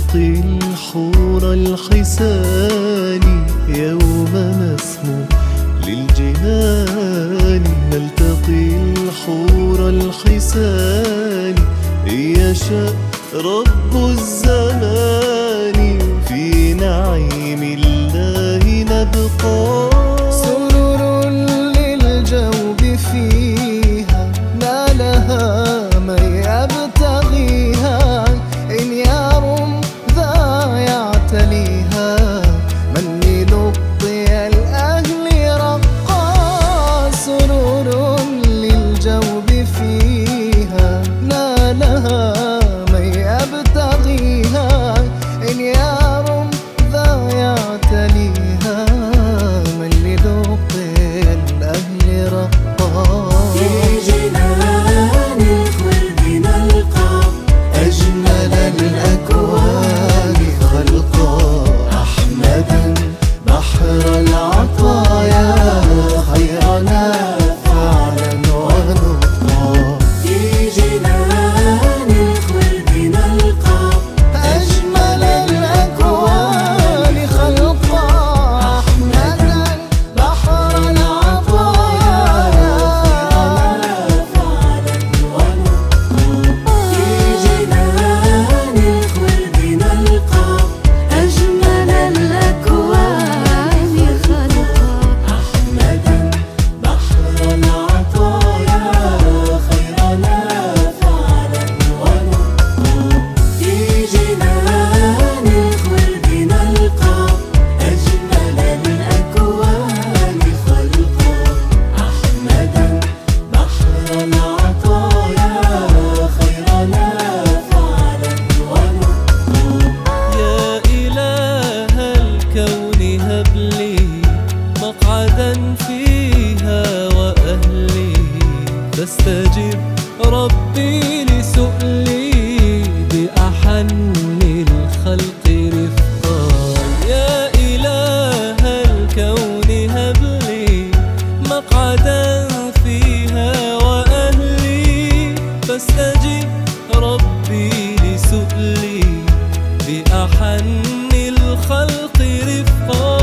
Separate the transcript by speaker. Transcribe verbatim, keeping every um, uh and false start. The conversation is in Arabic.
Speaker 1: نلتقي الحور الحسان يوم نسمو للجنان. نلتقي الحور الحسان يشاء رب الزمان، في نعيم الله نبقى.
Speaker 2: سرور للجوب فيها نالها من يبتغيها، إن يرم ذا يعتليها من للطي الأهل رقى. سرور للجوب فيها نالها من يبتغيها، إن يرم ذا يعتليها من للطي الأهل رقى.
Speaker 3: في جنان الخلد نلقى
Speaker 2: أجمل الأكوان خلقا، أحمدا بحر العطايا خيرنا فعلا ونطقا.
Speaker 3: في جنان الخلد نلقى
Speaker 2: أجمل الأكوان خلقا، أحمدا بحر العطايا
Speaker 3: فعلا ونطقا. في جنان الخلد نلقى أجمل الأكوان خلقا، أحمدا بحر العطايا خيرنا فعلا ونطقا. في جنان الخلد نلقى أجمل الأكوان خلقا، أحمدا بحر العطايا خيرنا فعلا ونطقا.
Speaker 1: يا إله الكون هب لي مقعدا فيها وأهلي، فاستجب ربي لسؤلي بأحن الخلق رفقا. يا إله الكون هب لي مقعدا فيها وأهلي، فاستجب ربي لسؤلي بأحن الخلق رفقا.